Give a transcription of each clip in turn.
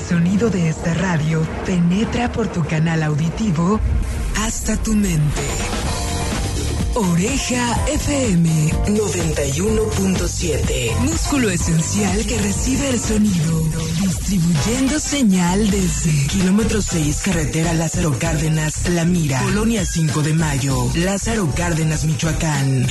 sonido de esta radio penetra por tu canal auditivo hasta tu mente. Oreja FM 91.7. Músculo esencial que recibe el sonido. Distribuyendo señal desde Kilómetro 6, Carretera Lázaro Cárdenas, La Mira, Colonia 5 de Mayo, Lázaro Cárdenas, Michoacán.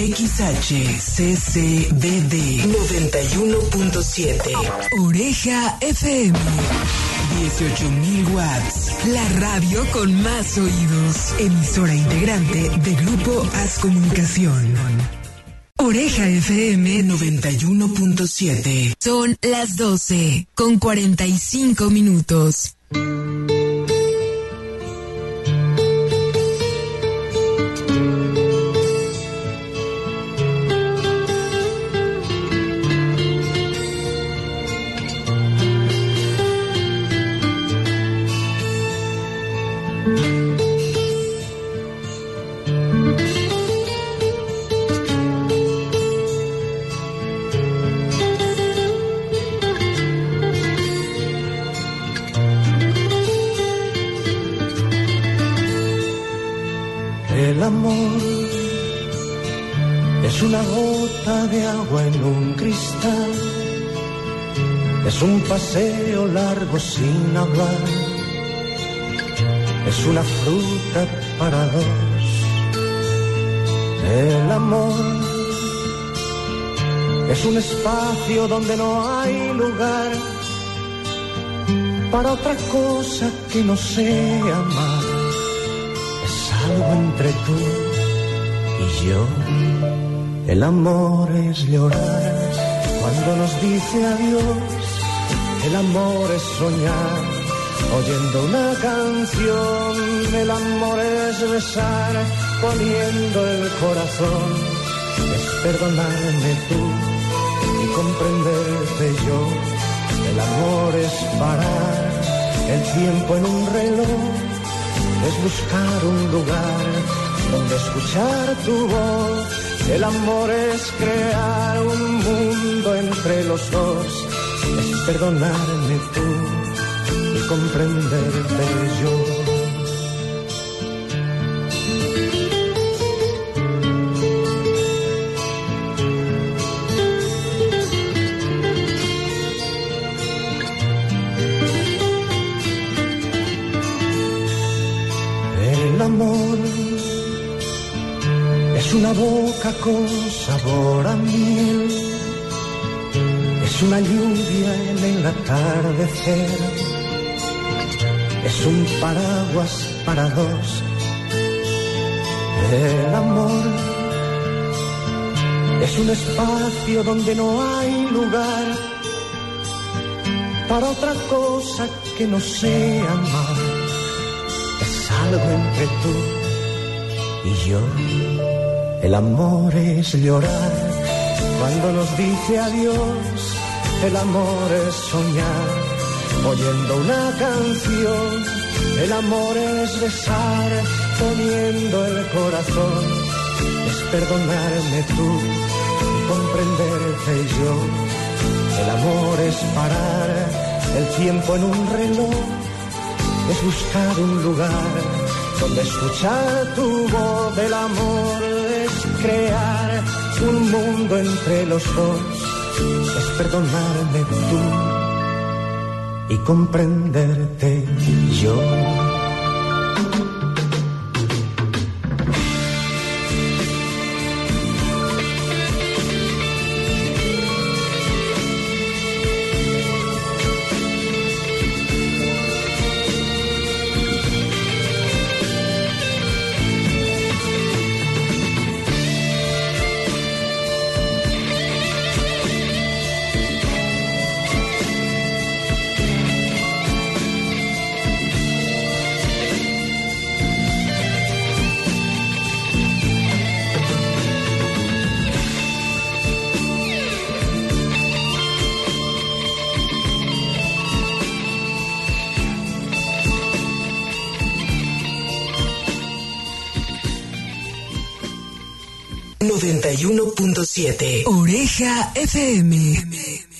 XHCCBD 91.7. Oreja FM 18.000 watts. La radio con más oídos. Emisora integrante de Grupo Haz Comunicación. Oreja FM 91.7. Son las 12:45. El amor es una gota de agua en un cristal, es un paseo largo sin hablar, es una fruta para dos. El amor es un espacio donde no hay lugar para otra cosa que no sea amar. Algo entre tú y yo. El amor es llorar cuando nos dice adiós. El amor es soñar oyendo una canción. El amor es besar poniendo el corazón. Es perdonarme tú y comprenderte yo. El amor es parar el tiempo en un reloj. Es buscar un lugar donde escuchar tu voz. El amor es crear un mundo entre los dos. Es perdonarme tú y comprenderte yo. El amor es una boca con sabor a miel, es una lluvia en el atardecer, es un paraguas para dos. El amor es un espacio donde no hay lugar para otra cosa que no sea amar. Algo entre tú y yo. El amor es llorar cuando nos dice adiós. El amor es soñar oyendo una canción. El amor es besar poniendo el corazón. Es perdonarme tú y comprenderte yo. El amor es parar el tiempo en un reloj. Es buscar un lugar donde escuchar tu voz. El amor es crear un mundo entre los dos. Es perdonarme tú y comprenderte yo. 91.7. Oreja FM.